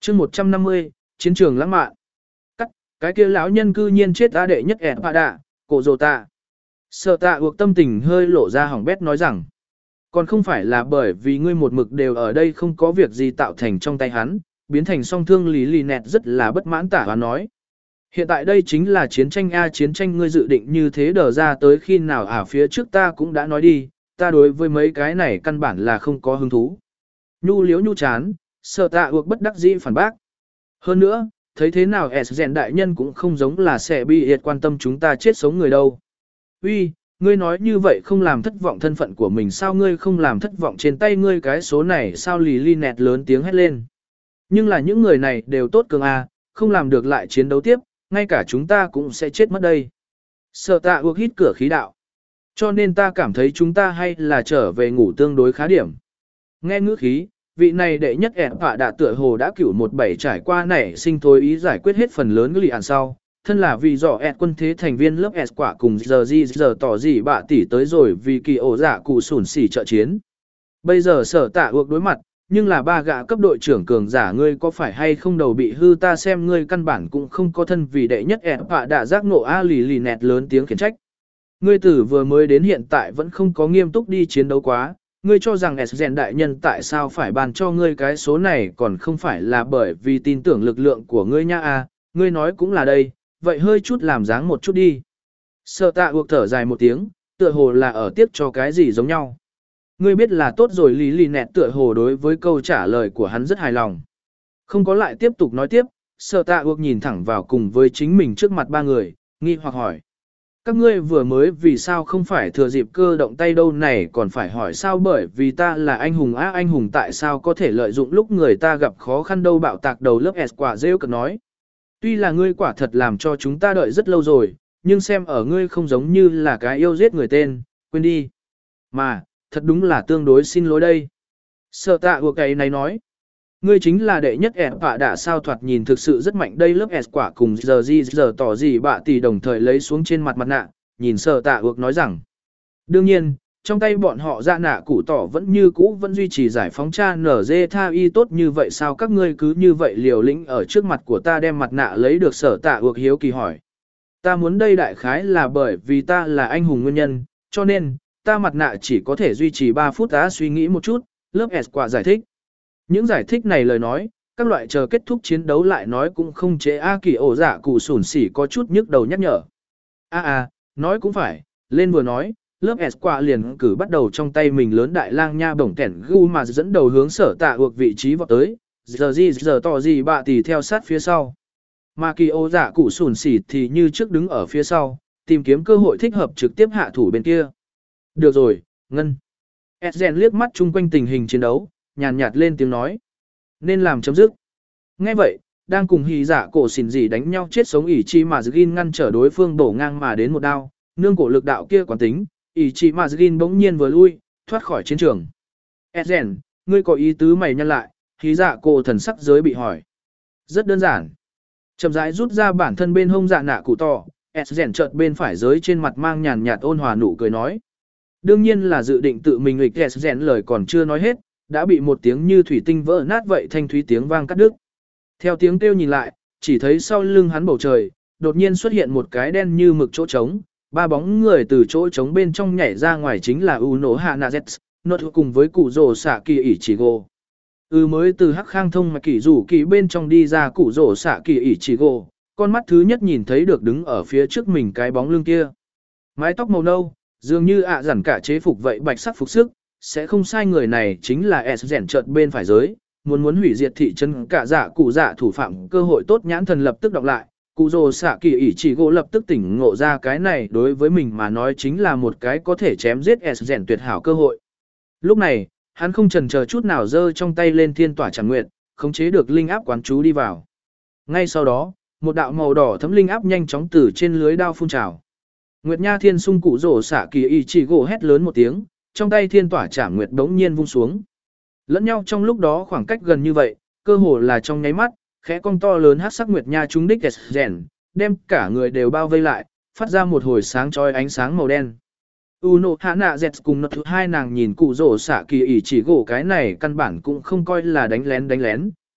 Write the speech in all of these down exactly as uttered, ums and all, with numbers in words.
chương một trăm năm mươi, chiến trường lãng mạn. Cắt, cái kia lão nhân cư nhiên chết á đệ nhất ẻn bạ đạ, cổ rồ tạ. Sở tạ uộc tâm tình hơi lộ ra hỏng bét nói rằng, còn không phải là bởi vì ngươi một mực đều ở đây không có việc gì tạo thành trong tay hắn, biến thành song thương lý lì nẹt rất là bất mãn tả và nói. Hiện tại đây chính là chiến tranh A, chiến tranh ngươi dự định như thế đờ ra tới khi nào à, phía trước ta cũng đã nói đi, ta đối với mấy cái này căn bản là không có hứng thú. Nhu liếu nhu chán, sở tạ uộc bất đắc dĩ phản bác. Hơn nữa, thấy thế nào S rèn đại nhân cũng không giống là sẽ bị hiệt quan tâm chúng ta chết sống người đâu. Uy, ngươi nói như vậy không làm thất vọng thân phận của mình sao, ngươi không làm thất vọng trên tay ngươi cái số này sao, lì li nẹt lớn tiếng hét lên. Nhưng là những người này đều tốt cường à, không làm được lại chiến đấu tiếp, ngay cả chúng ta cũng sẽ chết mất đây. Sở tạ uộc hít cửa khí đạo. Cho nên ta cảm thấy chúng ta hay là trở về ngủ tương đối khá điểm. Nghe ngữ khí, vị này đệ nhất ẻn phạ đã tựa hồ đã cửu một bảy trải qua nảy sinh thối ý giải quyết hết phần lớn lì ạn sau. Thân là vì dò ẹt quân thế thành viên lớp S quả cùng giờ gì giờ tỏ gì bạ tỷ tới rồi vì kỳ ổ giả cụ sủn xỉ trợ chiến. Bây giờ sở tạ uộc đối mặt, nhưng là ba gã cấp đội trưởng cường giả, ngươi có phải hay không đầu bị hư, ta xem ngươi căn bản cũng không có thân vì đệ nhất ẻn phạ đã giác ngộ a lì lì nẹt lớn tiếng khiển trách. Ngươi tử vừa mới đến hiện tại vẫn không có nghiêm túc đi chiến đấu quá, ngươi cho rằng S rèn đại nhân tại sao phải bàn cho ngươi cái số này còn không phải là bởi vì tin tưởng lực lượng của ngươi nha a, ngươi nói cũng là đây. Vậy hơi chút làm dáng một chút đi. Sở tạ uộc thở dài một tiếng, tựa hồ là ở tiếp cho cái gì giống nhau. Ngươi biết là tốt rồi, lý lì nẹt tựa hồ đối với câu trả lời của hắn rất hài lòng. Không có lại tiếp tục nói tiếp, sở tạ uộc nhìn thẳng vào cùng với chính mình trước mặt ba người, nghi hoặc hỏi. Các ngươi vừa mới vì sao không phải thừa dịp cơ động tay đâu này, còn phải hỏi sao, bởi vì ta là anh hùng á, anh hùng tại sao có thể lợi dụng lúc người ta gặp khó khăn đâu, bạo tạc đầu lớp S quả rêu cực nói. Tuy là ngươi quả thật làm cho chúng ta đợi rất lâu rồi, nhưng xem ở ngươi không giống như là cái yêu giết người tên, quên đi. Mà, thật đúng là tương đối xin lỗi đây. Sở tạ của cái này nói, ngươi chính là đệ nhất ẻn phạ đã sao, thoạt nhìn thực sự rất mạnh đây, lớp S quả cùng giờ gì giờ tỏ gì bạ tỷ đồng thời lấy xuống trên mặt mặt nạ, nhìn sở tạ ược nói rằng. Đương nhiên, trong tay bọn họ dạ nạ củ tỏ vẫn như cũ vẫn duy trì giải phóng cha nở dê tha y tốt như vậy sao, các ngươi cứ như vậy liều lĩnh ở trước mặt của ta đem mặt nạ lấy được, sở tạ ược hiếu kỳ hỏi. Ta muốn đây đại khái là bởi vì ta là anh hùng nguyên nhân, cho nên, ta mặt nạ chỉ có thể duy trì ba phút, ta suy nghĩ một chút, lớp S quả giải thích. Những giải thích này lời nói, các loại chờ kết thúc chiến đấu lại nói cũng không chế A kỳ ổ dạ cụ sủn xỉ có chút nhức đầu nhắc nhở. A a, nói cũng phải, lên vừa nói. Lớp S quả liền cử bắt đầu trong tay mình lớn đại lang nha bổng kẻn gu mà dẫn đầu hướng sở tạ uộc vị trí vọt tới, giờ gì giờ tỏ gì bạ tỷ theo sát phía sau. Mà kỳ ô giả cụ sùn xỉ thì như trước đứng ở phía sau, tìm kiếm cơ hội thích hợp trực tiếp hạ thủ bên kia. Được rồi, Ngân. Esgen liếc mắt chung quanh tình hình chiến đấu, nhàn nhạt lên tiếng nói. Nên làm chấm dứt. Nghe vậy, đang cùng hì giả cổ xỉn gì đánh nhau chết sống ỷ chi mà Zgin ngăn trở đối phương đổ ngang mà đến một đao, nương cổ lực đạo kia quán tính. Ý chí mà Zgin bỗng nhiên vừa lui, thoát khỏi chiến trường. Esgen, ngươi có ý tứ mày nhăn lại, khí dạ cổ thần sắc giới bị hỏi. Rất đơn giản. Chậm rãi rút ra bản thân bên hông dạ nạ cụ to, Esgen chợt bên phải giới trên mặt mang nhàn nhạt ôn hòa nụ cười nói. Đương nhiên là dự định tự mình nghịch Esgen lời còn chưa nói hết, đã bị một tiếng như thủy tinh vỡ nát vậy thanh thúy tiếng vang cắt đứt. Theo tiếng kêu nhìn lại, chỉ thấy sau lưng hắn bầu trời, đột nhiên xuất hiện một cái đen như mực chỗ trống. Ba bóng người từ chỗ trống bên trong nhảy ra ngoài chính là Uno Hanazets, nốt cùng với cụ rổ xạ kỳ ỉ chỉ gồ. Ừ mới từ hắc khang thông mà kỳ rủ kỳ bên trong đi ra cụ rổ xạ kỳ ỉ chỉ gồ, con mắt thứ nhất nhìn thấy được đứng ở phía trước mình cái bóng lưng kia. Mái tóc màu nâu, dường như ạ à dặn cả chế phục vậy bạch sắc phục sức, sẽ không sai người này chính là S rèn chợt bên phải giới, muốn muốn hủy diệt thị trấn cả dạ cụ dạ thủ phạm cơ hội tốt nhãn thần lập tức đọc lại. Cụ rồ xạ kỳ ỉ chỉ gỗ lập tức tỉnh ngộ ra cái này đối với mình mà nói chính là một cái có thể chém giết S rèn tuyệt hảo cơ hội. Lúc này, hắn không chần chờ chút nào giơ trong tay lên thiên tỏa chẳng nguyện, khống chế được linh áp quán chú đi vào. Ngay sau đó, một đạo màu đỏ thấm linh áp nhanh chóng từ trên lưới đao phun trào. Nguyệt Nha Thiên Sung cụ rồ xạ kỳ ỉ chỉ gỗ hét lớn một tiếng, trong tay thiên tỏa chẳng nguyện đống nhiên vung xuống. Lẫn nhau trong lúc đó khoảng cách gần như vậy, cơ hồ là trong nháy mắt. Khẽ cong to lớn hắc sắc nguyệt nha trúng đích rèn, đem cả người đều bao vây lại, phát ra một hồi sáng chói ánh sáng màu đen. Uno Hana Z cùng nó thứ hai nàng nhìn cụ rổ xạ kỳ ỉ chỉ gỗ cái này căn bản cũng không coi là đánh lén đánh lén,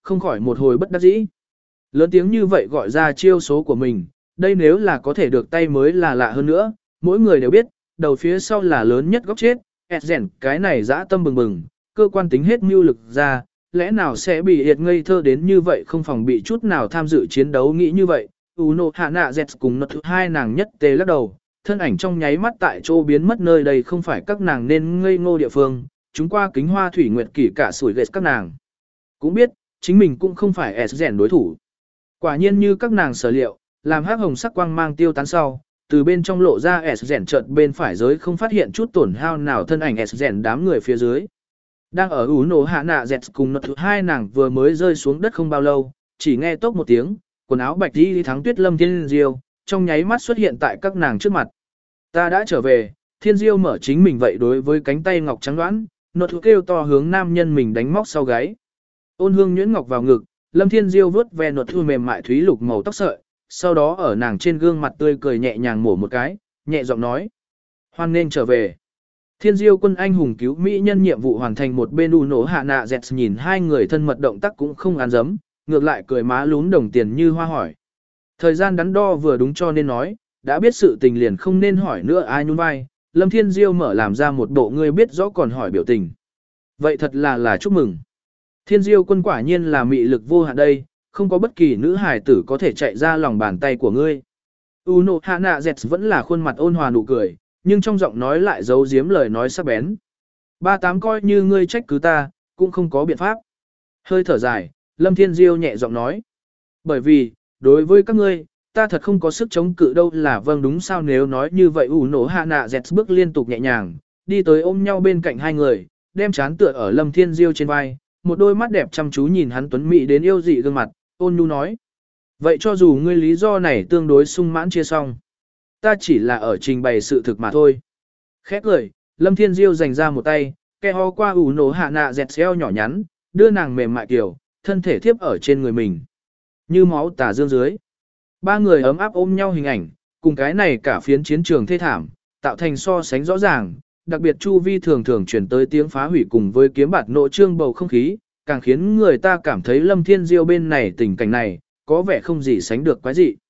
không khỏi một hồi bất đắc dĩ. Lớn tiếng như vậy gọi ra chiêu số của mình, đây nếu là có thể được tay mới là lạ hơn nữa, mỗi người đều biết, đầu phía sau là lớn nhất góc chết, Esgen cái này dã tâm bừng bừng, cơ quan tính hết mưu lực ra, lẽ nào sẽ bị hiệt ngây thơ đến như vậy không phòng bị chút nào tham dự chiến đấu nghĩ như vậy, Uno Hạ Nạ Z cùng nợ hai nàng nhất tê lắc đầu, thân ảnh trong nháy mắt tại chỗ biến mất nơi đây không phải các nàng nên ngây ngô địa phương, chúng qua kính hoa thủy nguyệt kỷ cả sủi ghét các nàng. Cũng biết, chính mình cũng không phải Esgen đối thủ. Quả nhiên như các nàng sở liệu, làm hắc hồng sắc quang mang tiêu tán sau, từ bên trong lộ ra Esgen chợt bên phải giới không phát hiện chút tổn hao nào thân ảnh Esgen đám người phía dưới. Đang ở ủ nổ hạ nạ dẹt cùng nợ hai nàng vừa mới rơi xuống đất không bao lâu, chỉ nghe tốc một tiếng, quần áo bạch đi thắng tuyết lâm thiên diêu, trong nháy mắt xuất hiện tại các nàng trước mặt. Ta đã trở về, thiên diêu mở chính mình vậy đối với cánh tay ngọc trắng đoán, nợ kêu to hướng nam nhân mình đánh móc sau gáy. Ôn hương nhuyễn ngọc vào ngực, lâm thiên diêu vớt ve nợ thu mềm mại thúy lục màu tóc sợi, sau đó ở nàng trên gương mặt tươi cười nhẹ nhàng mổ một cái, nhẹ giọng nói. Hoan nên trở về. Thiên diêu quân anh hùng cứu mỹ nhân nhiệm vụ hoàn thành một bên u nổ hạ nạ dẹt nhìn hai người thân mật động tác cũng không án dấm, ngược lại cười má lún đồng tiền như hoa hỏi. Thời gian đắn đo vừa đúng cho nên nói, đã biết sự tình liền không nên hỏi nữa ai nhún vai, lâm thiên diêu mở làm ra một bộ ngươi biết rõ còn hỏi biểu tình. Vậy thật là là chúc mừng. Thiên diêu quân quả nhiên là mị lực vô hạn đây, không có bất kỳ nữ hài tử có thể chạy ra lòng bàn tay của ngươi. Uno Hạ Nạ Z vẫn là khuôn mặt ôn hòa nụ cười, nhưng trong giọng nói lại giấu giếm lời nói sắc bén. Ba tám coi như ngươi trách cứ ta, cũng không có biện pháp. Hơi thở dài, Lâm Thiên Diêu nhẹ giọng nói. Bởi vì, đối với các ngươi, ta thật không có sức chống cự đâu là vâng đúng sao nếu nói như vậy Uno Hạ Nạ Z bước liên tục nhẹ nhàng, đi tới ôm nhau bên cạnh hai người, đem chán tựa ở Lâm Thiên Diêu trên vai, một đôi mắt đẹp chăm chú nhìn hắn tuấn mỹ đến yêu dị gương mặt, ôn nhu nói. Vậy cho dù ngươi lý do này tương đối sung mãn chia xong, ta chỉ là ở trình bày sự thực mà thôi. Khét lời, Lâm Thiên Diêu dành ra một tay, ke ho qua ủ nổ hạ nạ dẹt xeo nhỏ nhắn, đưa nàng mềm mại kiểu, thân thể thiếp ở trên người mình. Như máu tả dương dưới. Ba người ấm áp ôm nhau hình ảnh, cùng cái này cả phiến chiến trường thê thảm, tạo thành so sánh rõ ràng, đặc biệt chu vi thường thường chuyển tới tiếng phá hủy cùng với kiếm bạt nộ trương bầu không khí, càng khiến người ta cảm thấy Lâm Thiên Diêu bên này tình cảnh này, có vẻ không gì sánh được quái dị.